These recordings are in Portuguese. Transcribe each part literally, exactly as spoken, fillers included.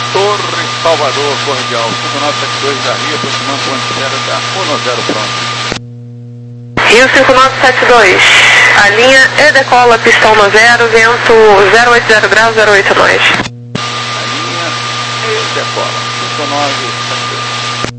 Torre Salvador, cordial, cinco nove sete dois da Rio, aproximando ponto de espera da Uno Zero, pronto. Rio cinco nove sete dois, a linha E decola, pistão no zero, vento zero oito zero graus, zero oito nós. A linha E decola, cinco nove sete dois.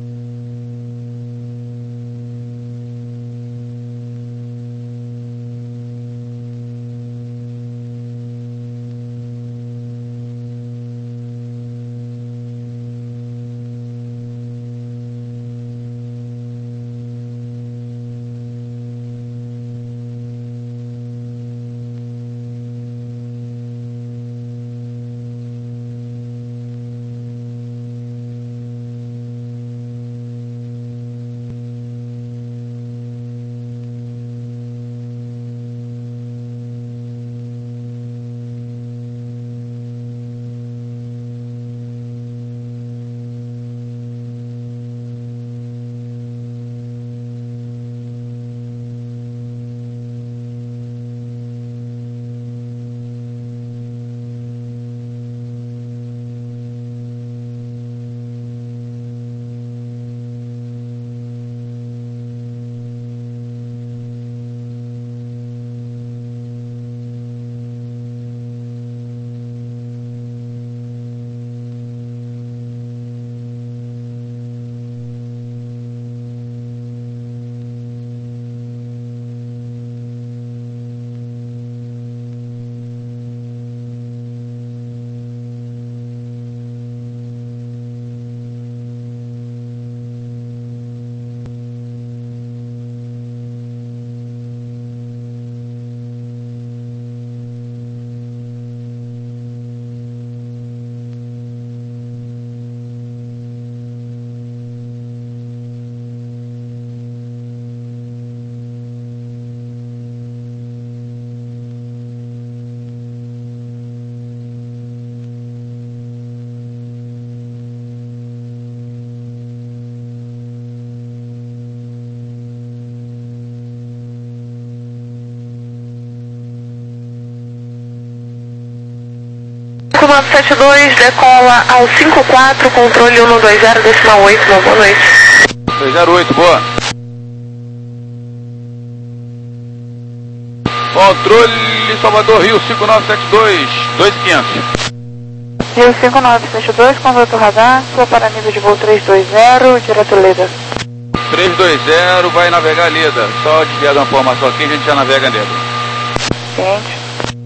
cinco nove sete dois, decola ao cinco quatro, controle cento e vinte, decimal oito, uma boa noite. dois zero oito, boa. Controle Salvador, Rio cinco nove sete dois, dois mil e quinhentos. Rio cinco nove sete dois, contato radar, sua para nível de voo três dois zero, direto Leda. três dois zero, vai navegar Leda. Só desviar da informação aqui, a gente já navega Leda. Ciente.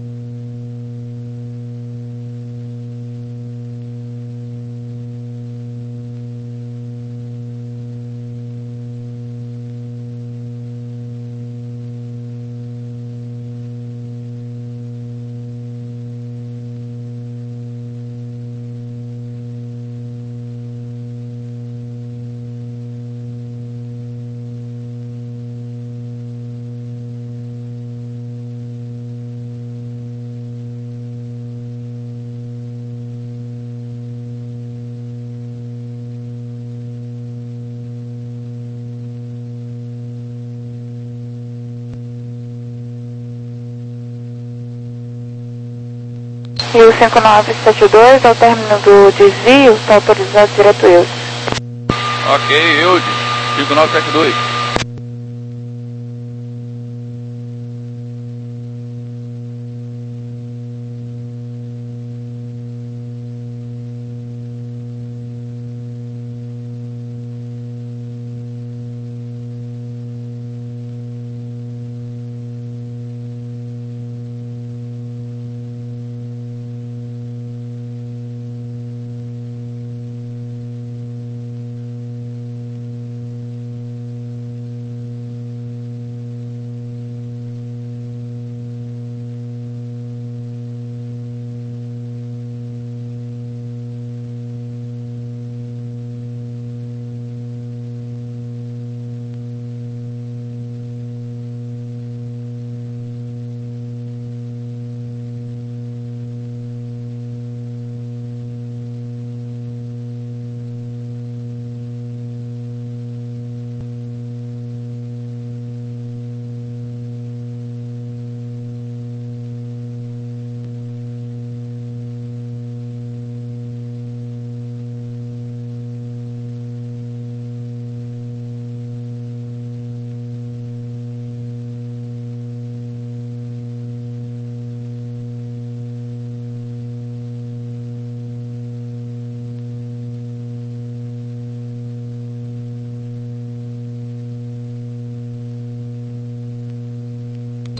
Rio cinco nove sete dois, ao término do desvio, está autorizado direto eu. Ok, Eudes, cinco nove sete dois.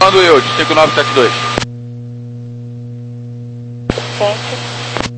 Mando eu, de cinco nove sete dois. Quente.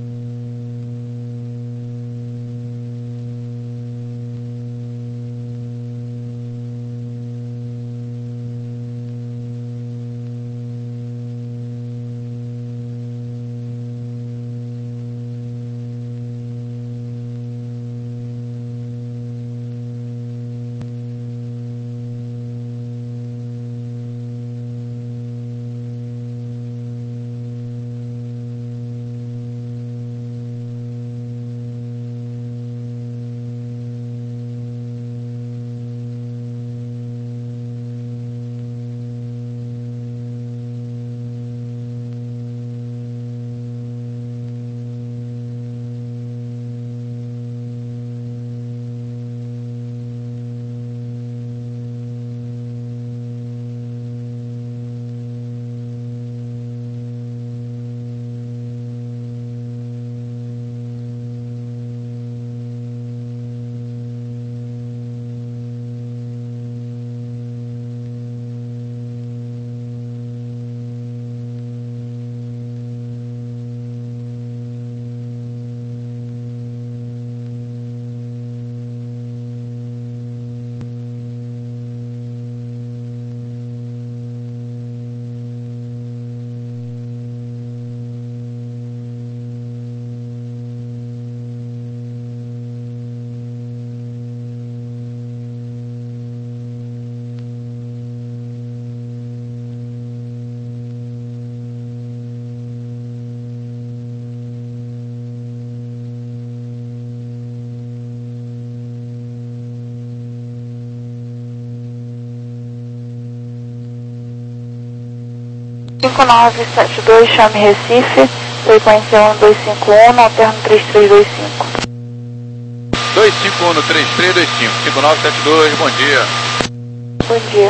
cinco nove sete dois, chame Recife, frequência um dois cinco um, alterno três três dois cinco. dois cinco um no três três dois cinco, cinco nove sete dois, bom dia. Bom dia.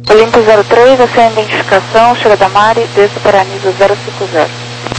Olimpo zero três, a sem identificação, chega da Mari, desça para Anísio zero cinco zero.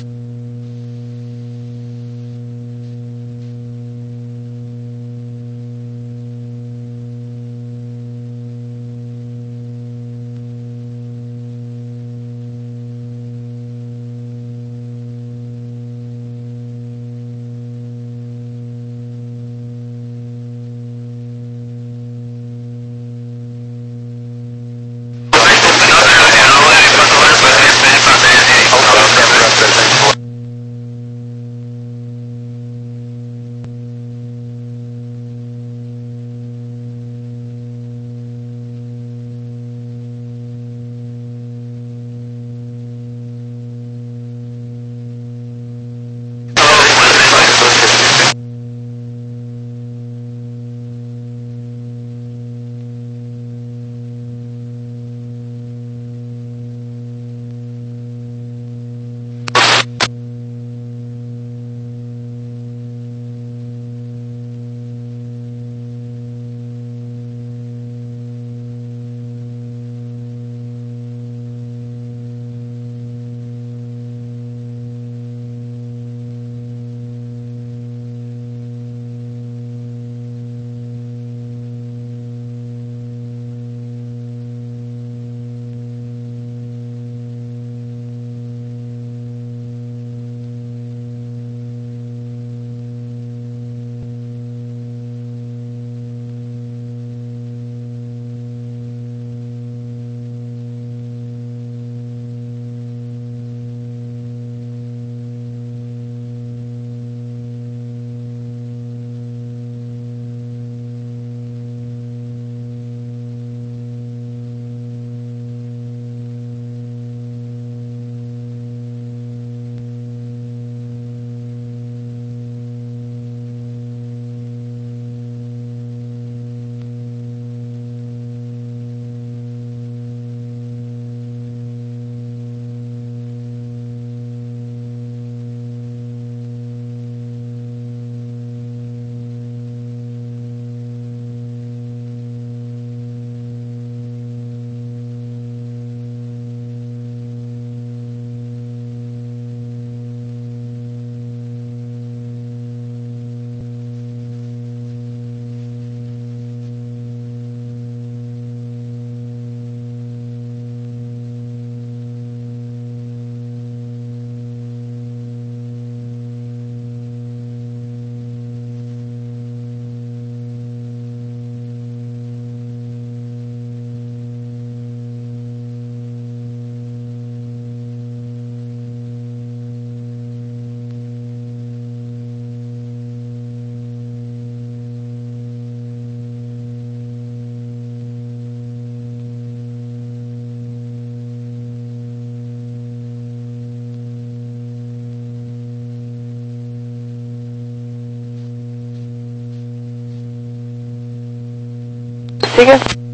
Siga.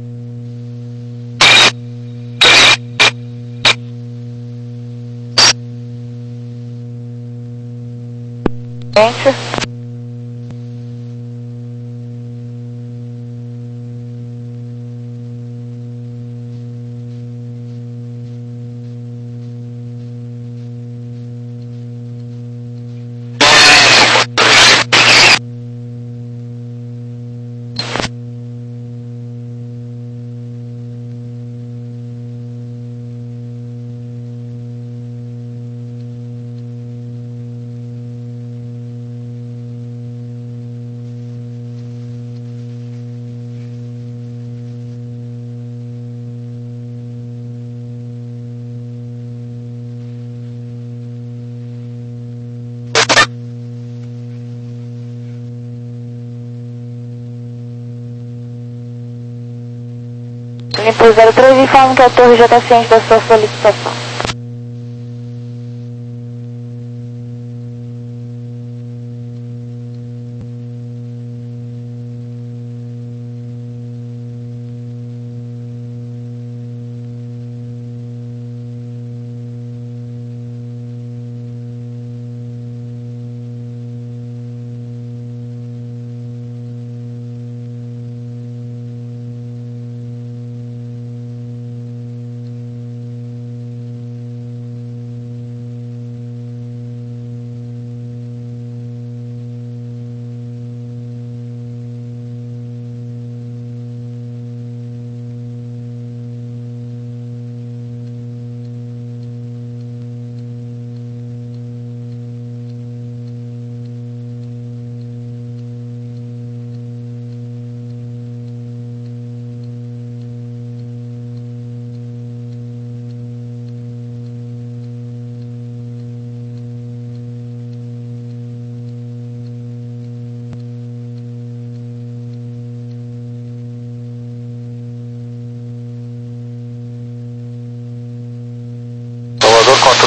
Gente. Olimpo zero três, informe que a torre já está ciente da sua solicitação.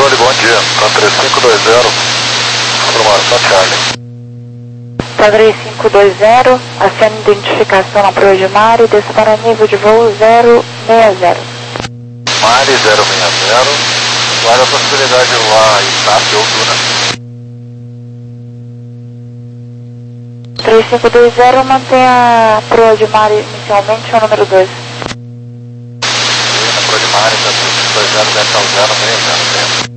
Controle, bom dia. Tá três cinco dois zero. Informação Charlie. Tá três cinco dois zero, acena identificação na proa de mar e desça para nível de voo zero seis zero. Mari zero seis zero. Guarda a possibilidade de voar Itácia ou Duna. três cinco dois zero, mantenha a proa de mar inicialmente o número dois. Na proa de mar, tá três cinco dois zero, desce ao zero seis zero.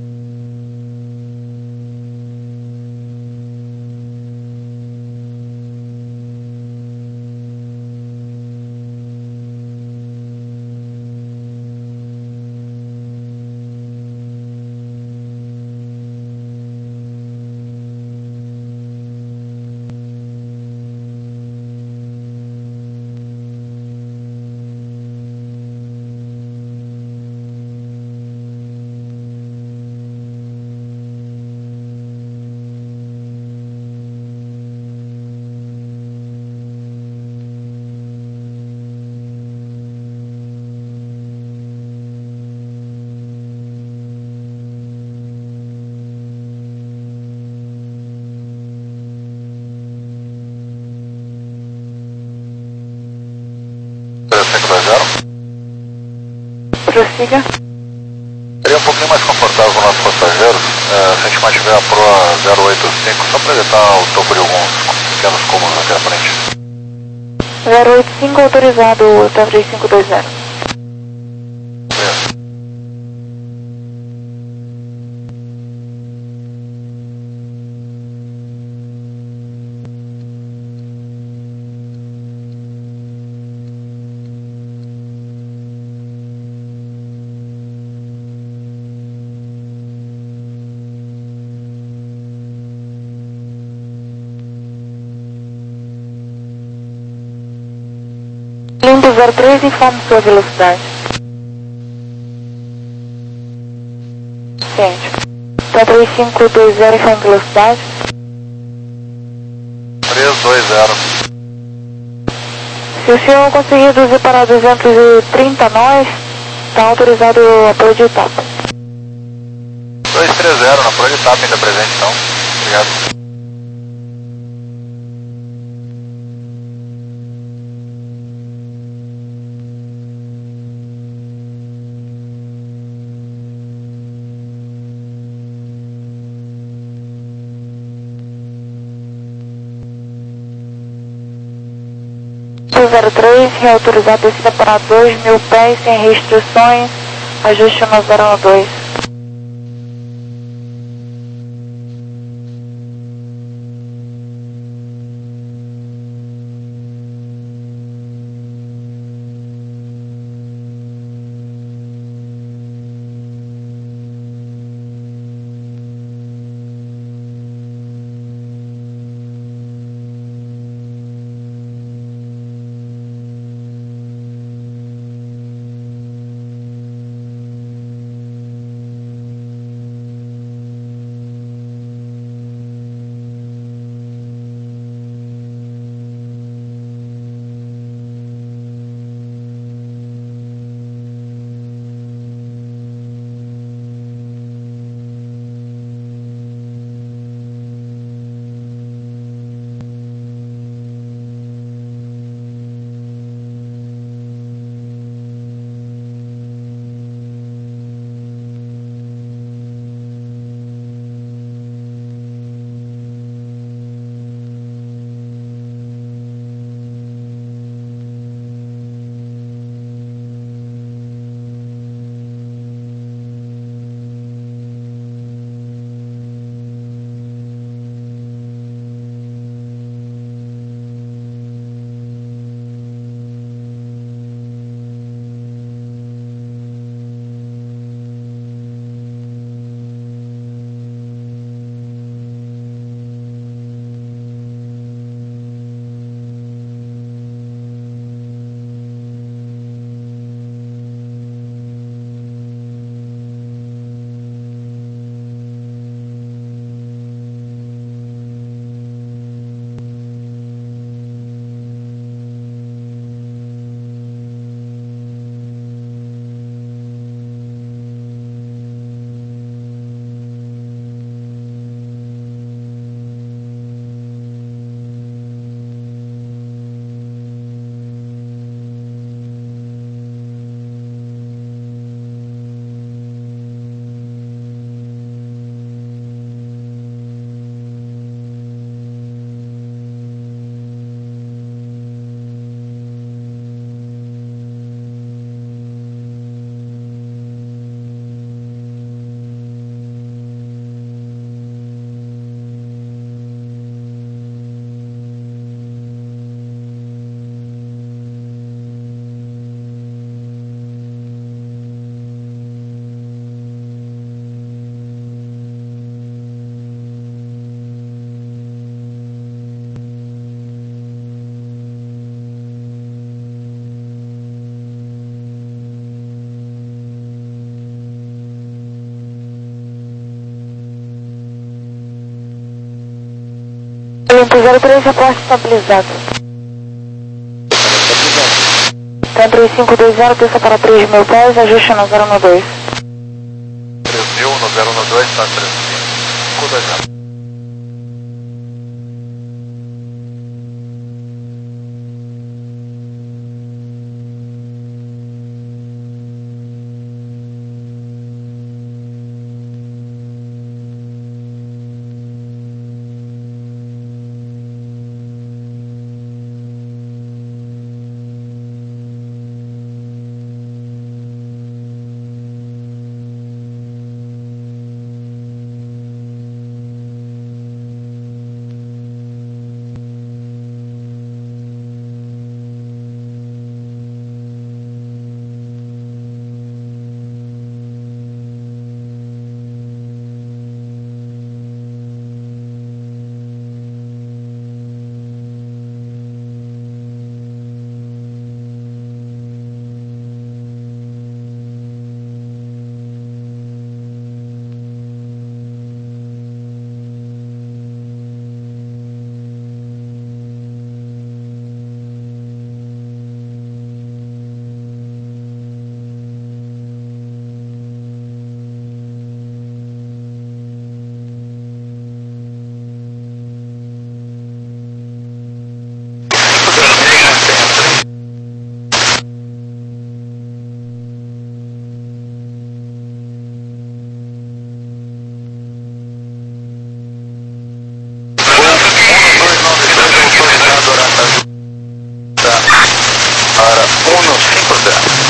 Prossiga. Seria um pouquinho mais confortável com os nossos passageiros é, se a gente mantiver a proa zero oito cinco, só para evitar o topo de alguns pequenos cúmulos aqui à frente. zero oito cinco autorizado, tá três cinco dois zero. Isso. Limbo zero três, informe sua velocidade. Ciente. Tá três cinco dois zero, informe velocidade. três dois zero. Se o senhor conseguir reduzir para duzentos e trinta nós, tá autorizado a proa de etapa. dois três zero, na proa de etapa ainda presente então. Obrigado. zero três, reautorizado descida para dois mil pés sem restrições, ajuste no zero dois. zero três, reporte estabilizado. Então três cinco dois zero, desça para três mil pés, ajuste no zero um dois. três mil no zero um dois, tá três cinco dois zero. Para um cinco zero.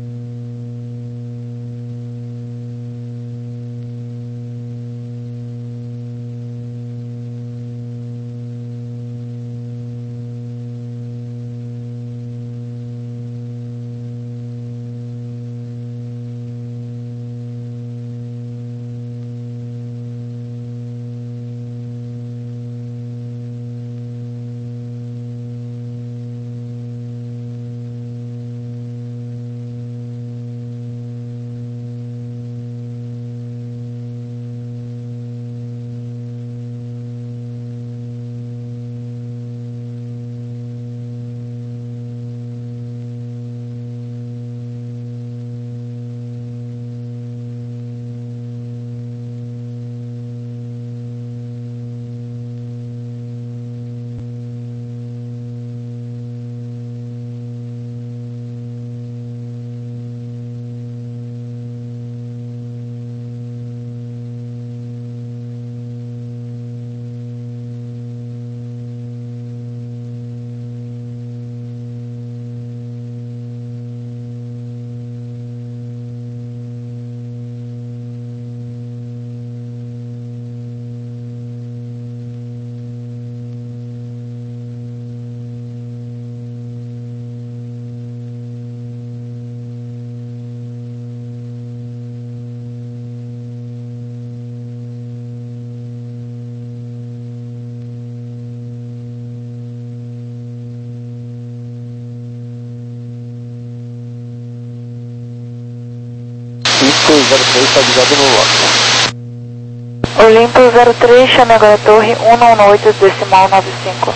zero três está ligado no lote. Olimpo zero três, chame agora a torre um um oito decimal nove cinco.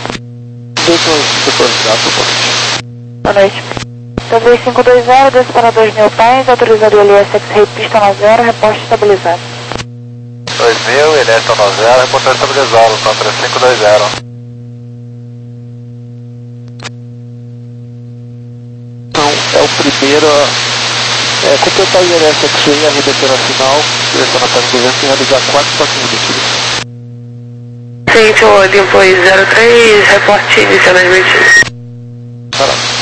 Boa noite. Então três cinco dois zero, desce para dois mil pés, autorizado L S X-Ray pista no zero, reporte estabilizado. dois mil, L S no zero, reporte estabilizado, então três cinco dois zero. Então, é o primeiro a é, completar o I L S X-Ray, a redenção nacional, direção na Terra do Governo, e realizar quatro próximos medidas. Centro Olimpo zero três, reporte inicial das medidas. Parado.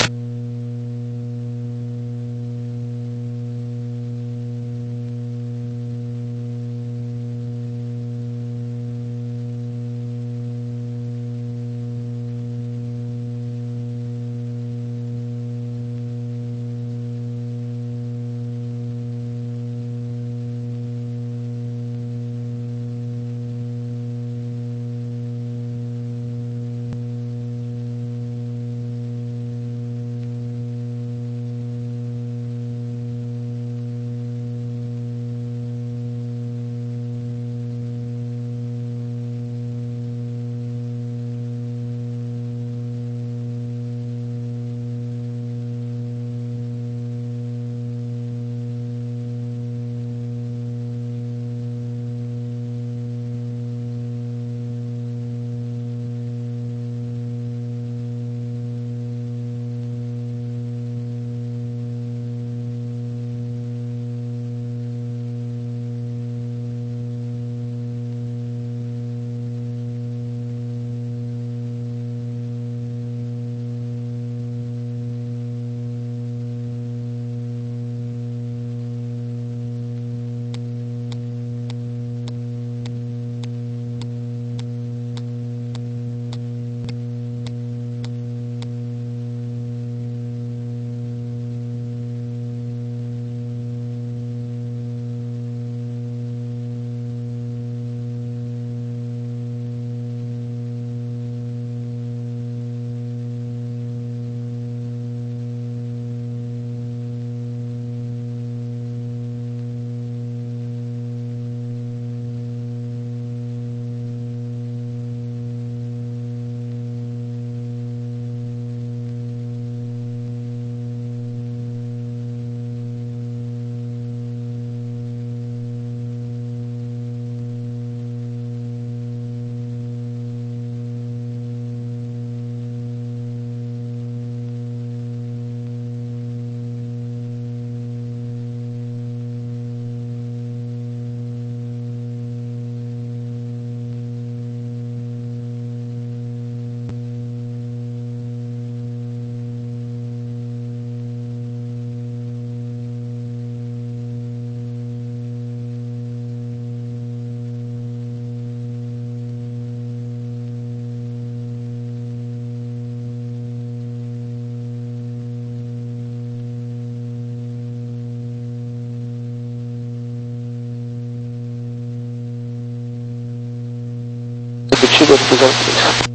Olimpo zero três.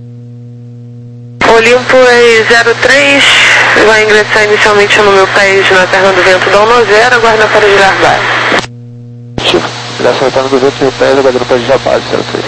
Olympus zero três, vai ingressar inicialmente no meu país na perna do vento da um zero, aguarda para girar base. Positivo. Ingressa na perna do vento, meu pés, aguardando para girar base zero três.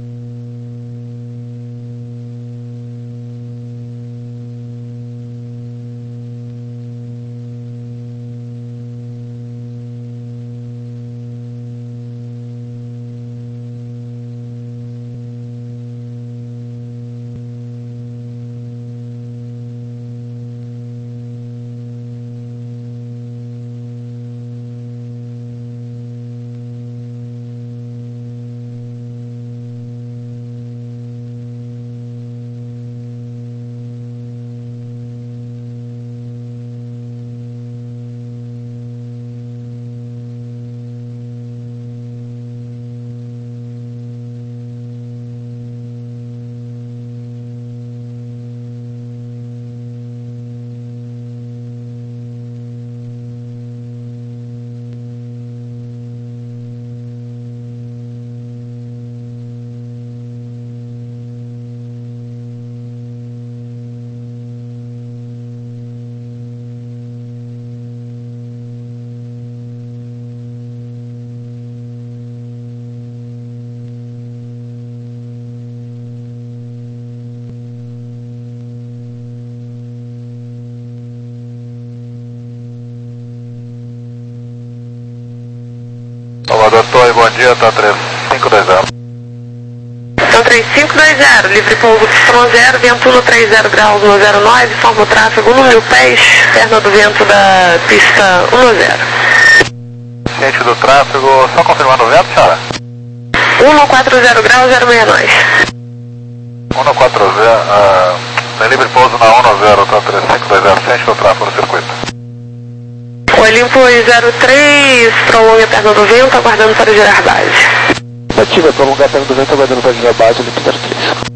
Salvador Torre, bom dia, tá três cinco dois zero. Então três cinco dois zero, livre pouso Y zero, vento no três zero graus no zero nove, forma o tráfego no mil pés, perna do vento da pista um zero. Ciente do tráfego, só confirmando o vento, senhora? um no quatro zero graus zero seis nove. um no quatro zero, uh, tem livre pouso na um zero, tá três cinco dois zero, ciente do tráfego no circuito. Olympus zero três, prolonga a perna do vento, aguardando para girar base. Ativa, prolongar a perna do vento, aguardando para girar base, Olimpo zero três.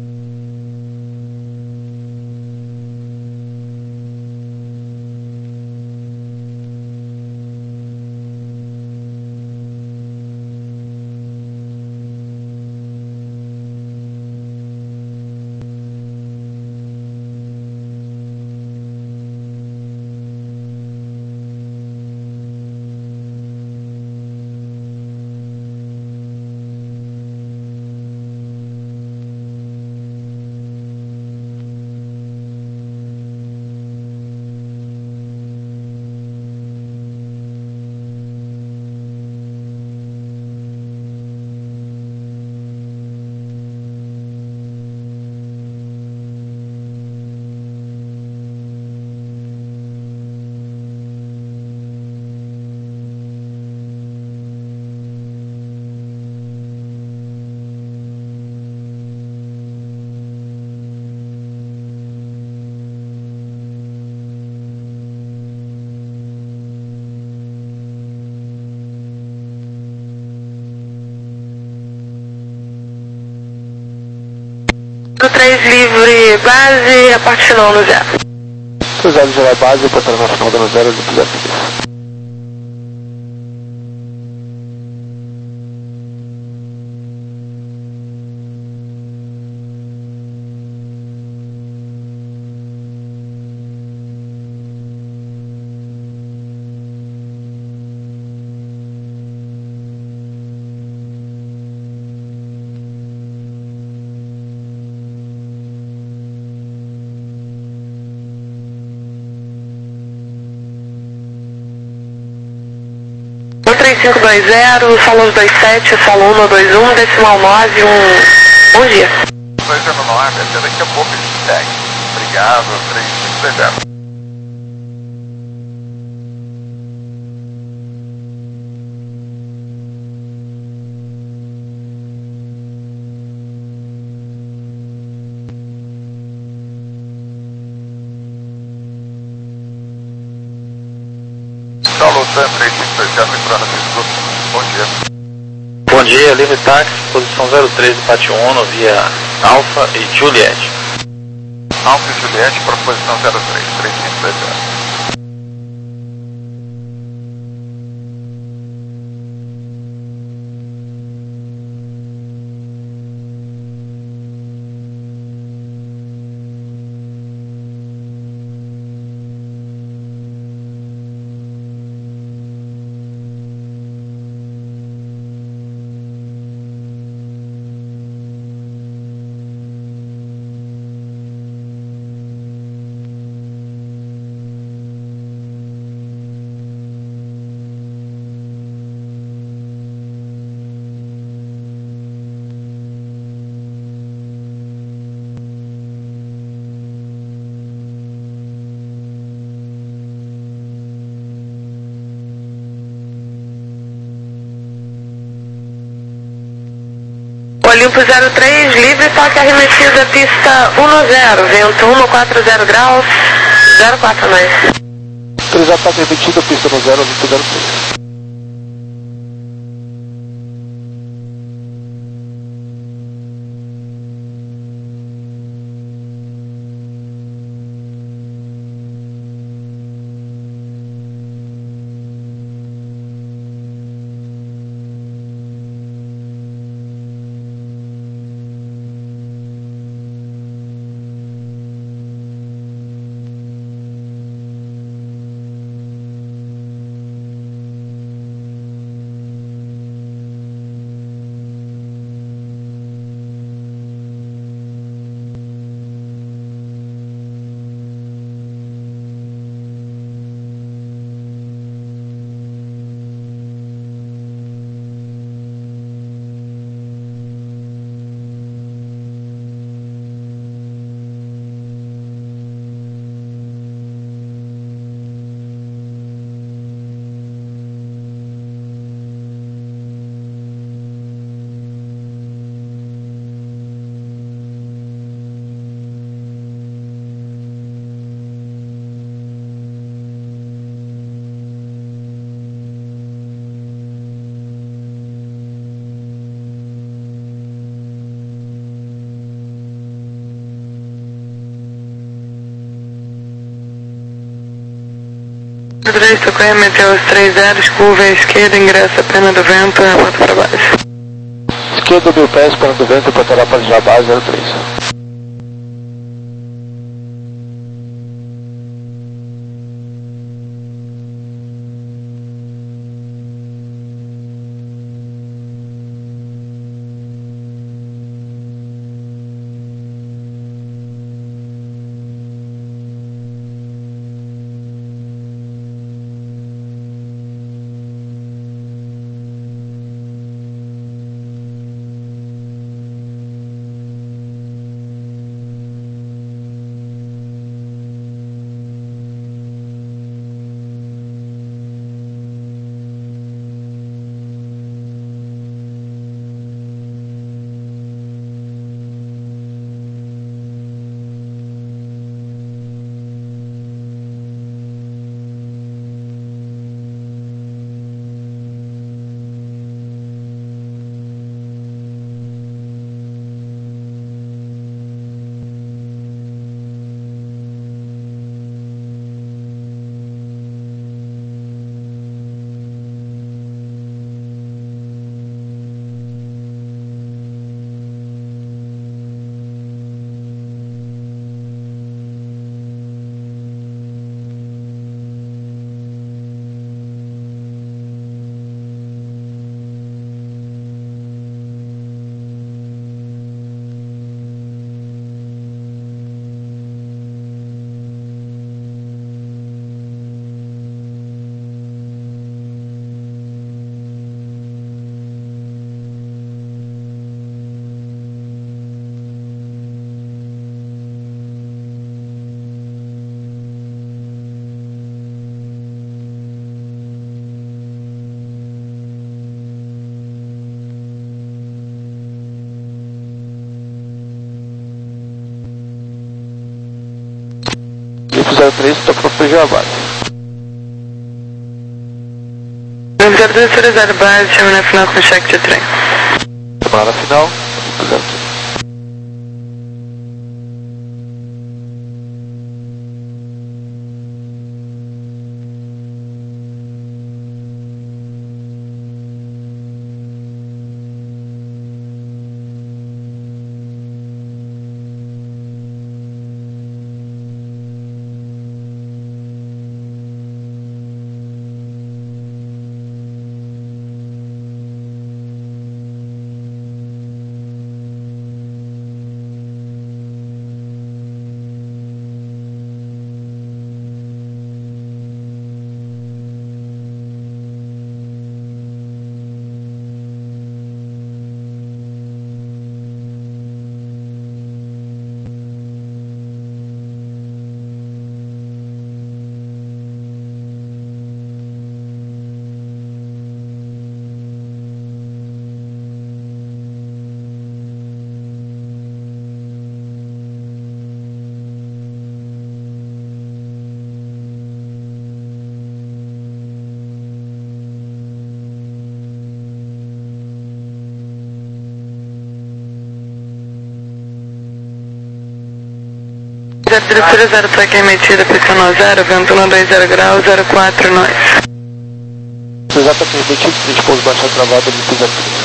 três livre, base, a parte final no zero. Cruzado gerar base, portando na final do zero, Olimpo zero três. três cinco dois zero, salão dois sete, salão um dois um, decimal nove, um... Bom dia. dois zero nove, até daqui a pouco a gente segue. Obrigado, três cinco dois zero. Saulo Sam, três cinco dois zero, entrando no escudo. Bom dia. Bom dia, livre táxi, posição zero três do Pátio Uno, via Alfa e Juliet. Alfa e Juliet para posição zero três, três cinco dois zero. Olimpo zero três, livre, toque arremetida, pista um zero, vento um quatro zero graus, zero quatro mais. três ataque repetido, pista no zero, Olimpo zero três. três, Tucuia, meteu os três zeros, curva à esquerda, ingressa a pena do vento, remota para baixo. Esquerda, mil pés, pena do vento, para para Jabá, zero três. zero três, estou para fugir a base. zero dois zero zero base, chama na final com cheque de trem. Chamar na final, zero três. Diretora zero, placa emitida, pressionou zero, vento um dois zero graus, zero quatro, nós. Exatamente, três pouso baixa travada, vinte zero três.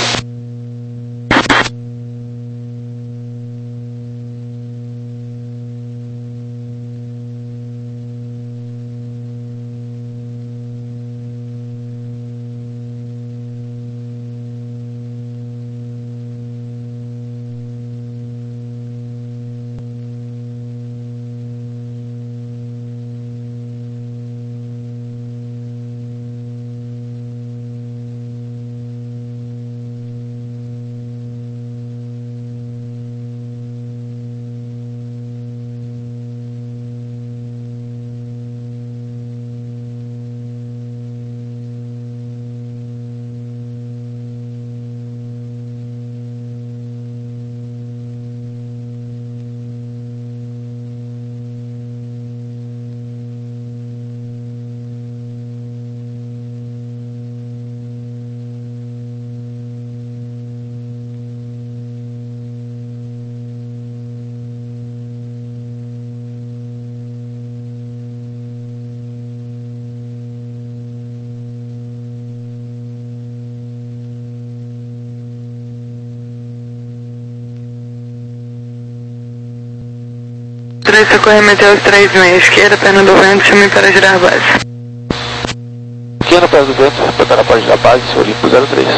três, socorre Meteus três meia, esquerda, perna do vento, chame para girar a base. Pequeno perna do vento, prepara para girar a base, Olimpo zero três.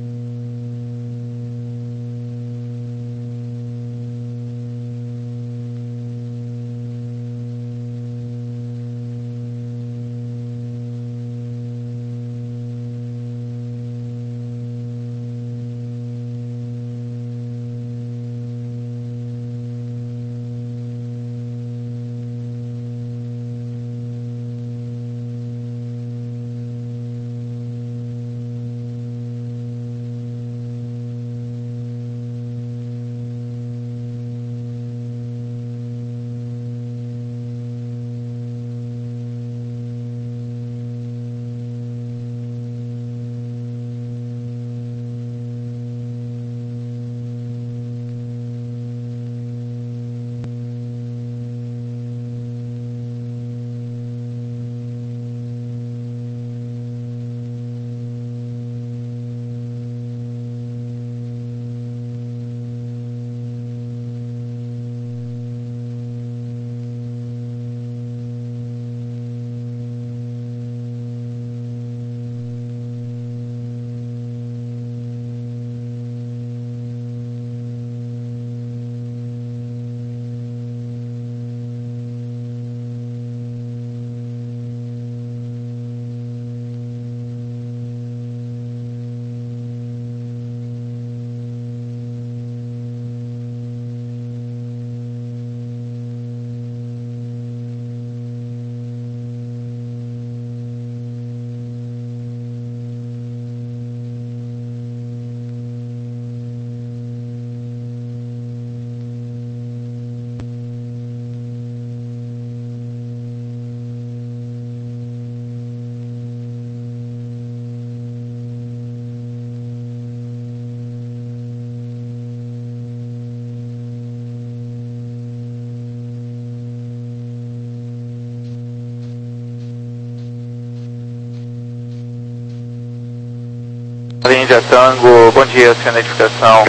Charlie India Tango, bom dia, sua identificação.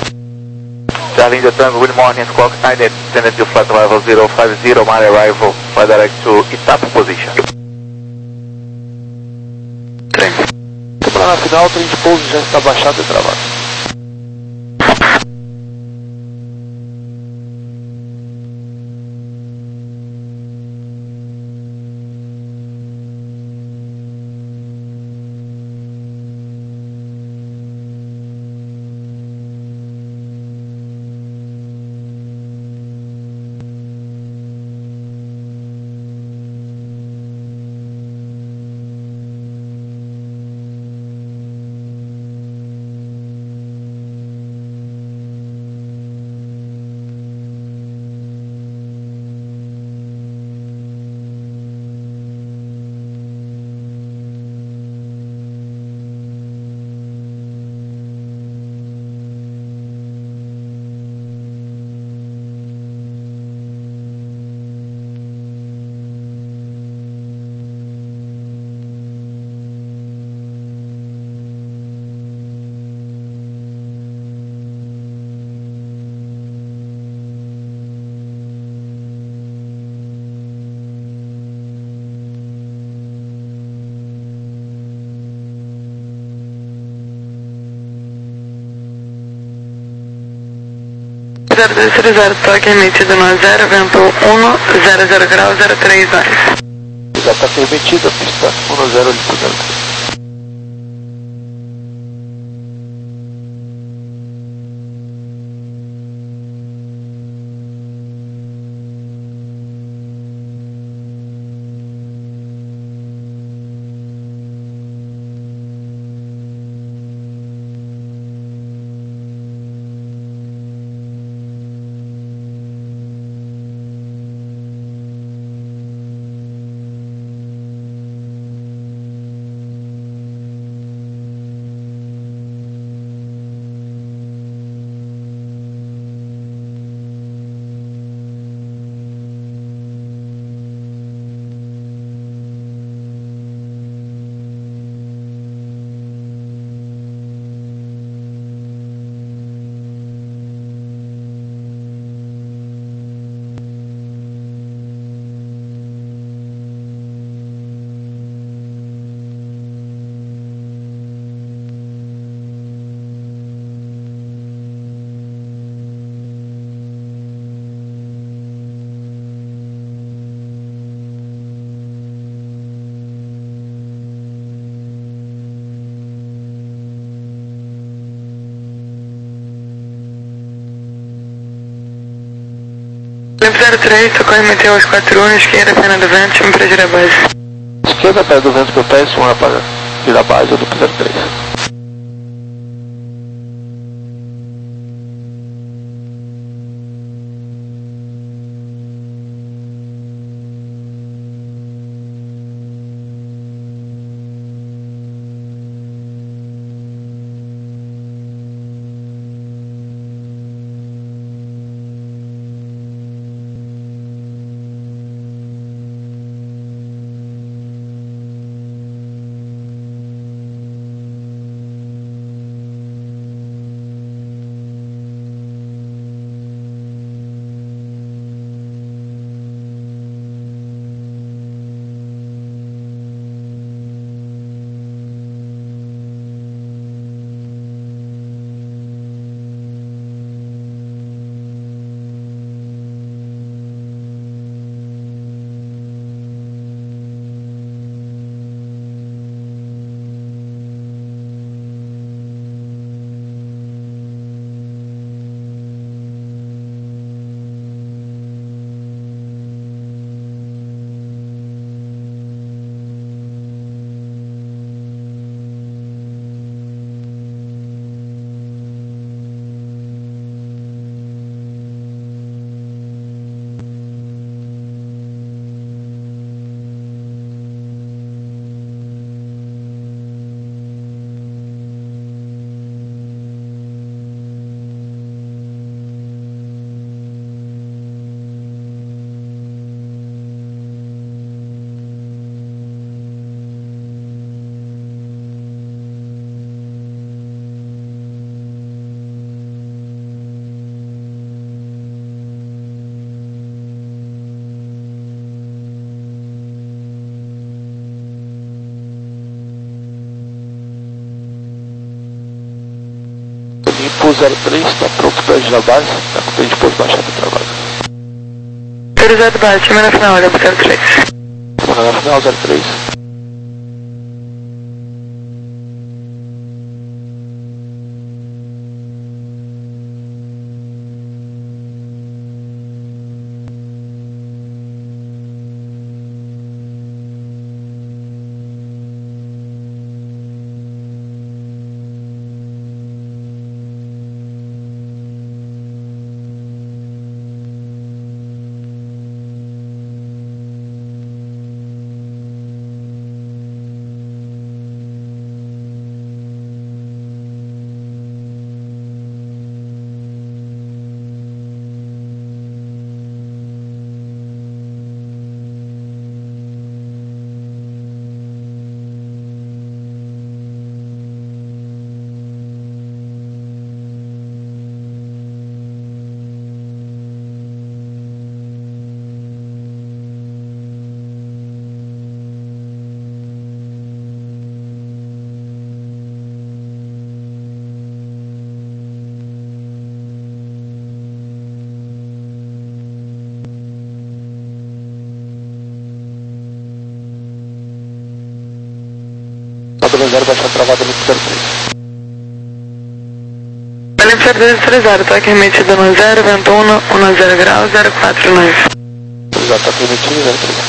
Charlie India Tango, good morning, Squawk nine, descendant to flight level zero five zero, my arrival, fly direct to Itapu position. Trem. Na final, o trem de pouso já está baixado e travado. zero dois zero zero, toque emitido no zero, vento um zero zero grau zero três nove. Já está permitida a pista um zero limpo zero três. zero três, socorre meteu aos quatro um, esquerda, perna do vento, chama para girar a base. Esquerda, perna do vento, meu pé, uma para virar a base, eu do zero três. Limpo zero três, está pronto para girar a base, está com o tempo de pouso baixado para trabalho. Autorizado base, chama na final, olha para zero três. Chama na final, zero três. Alfa dois zero baixar travada no zero três. Olímpia dois três zero, toque remetido no zero, vento um, zero grau, zero quatro nove. Já toque remetido zero três.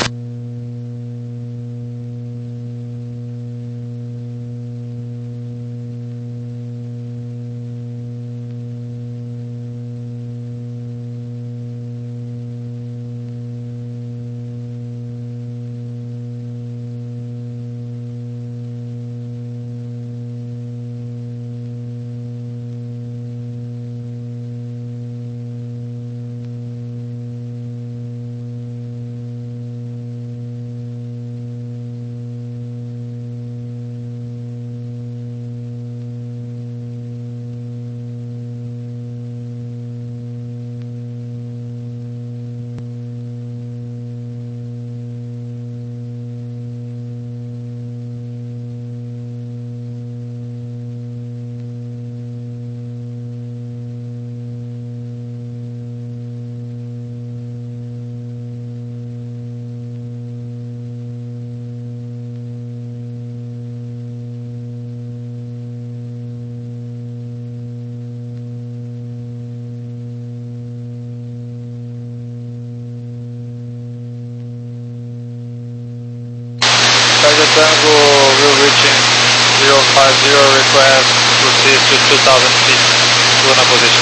Tiger Tango will reaching zero five zero, request proceed to two thousand feet, Luna position.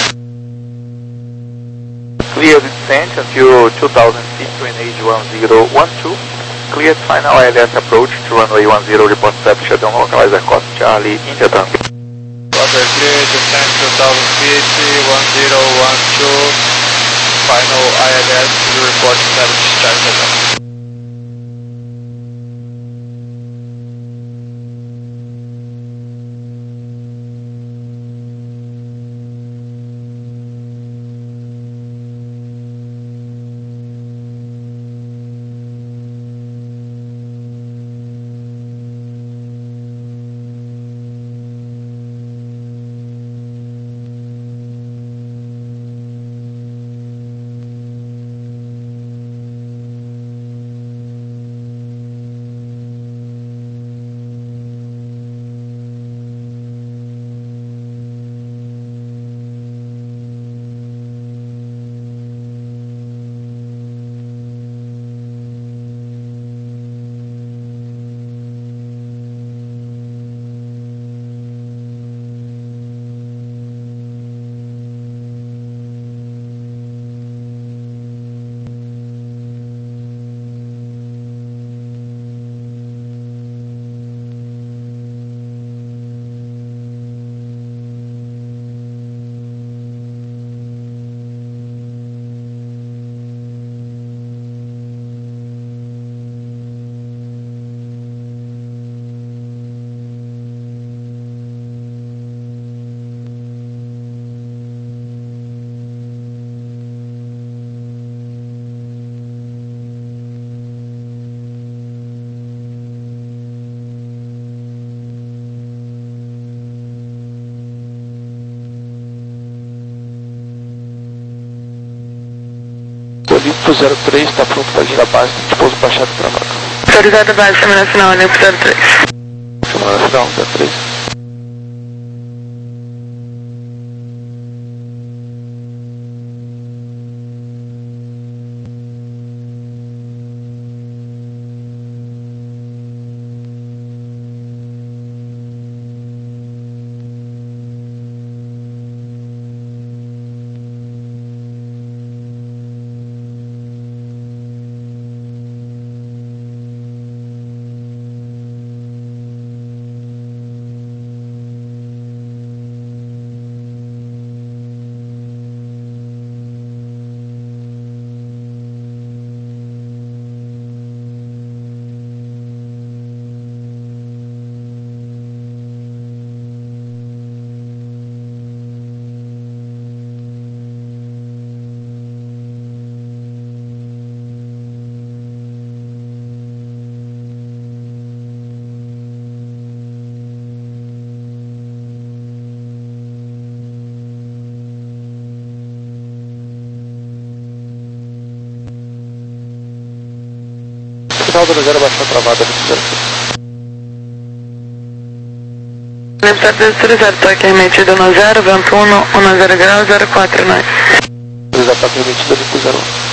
Clear descent until two thousand feet to N H one zero one two. Cleared final I L S approach to runway one zero, report step shutdown localizer cost Charlie, India Tango. Roger, clear descent two thousand feet, one zero one two, final I L S will report step shutdown. Olimpo zero três está pronto para girar base de pouso baixado para vaca. Autorizado base, semana final, Olimpo zero três. Semana final, zero três. Final do zero baixou travada no zero três. Libertad autorizado, toque emitido no zero, vento um, um zero grau, zero quatro nove. Autorizado, toque emitido no zero um.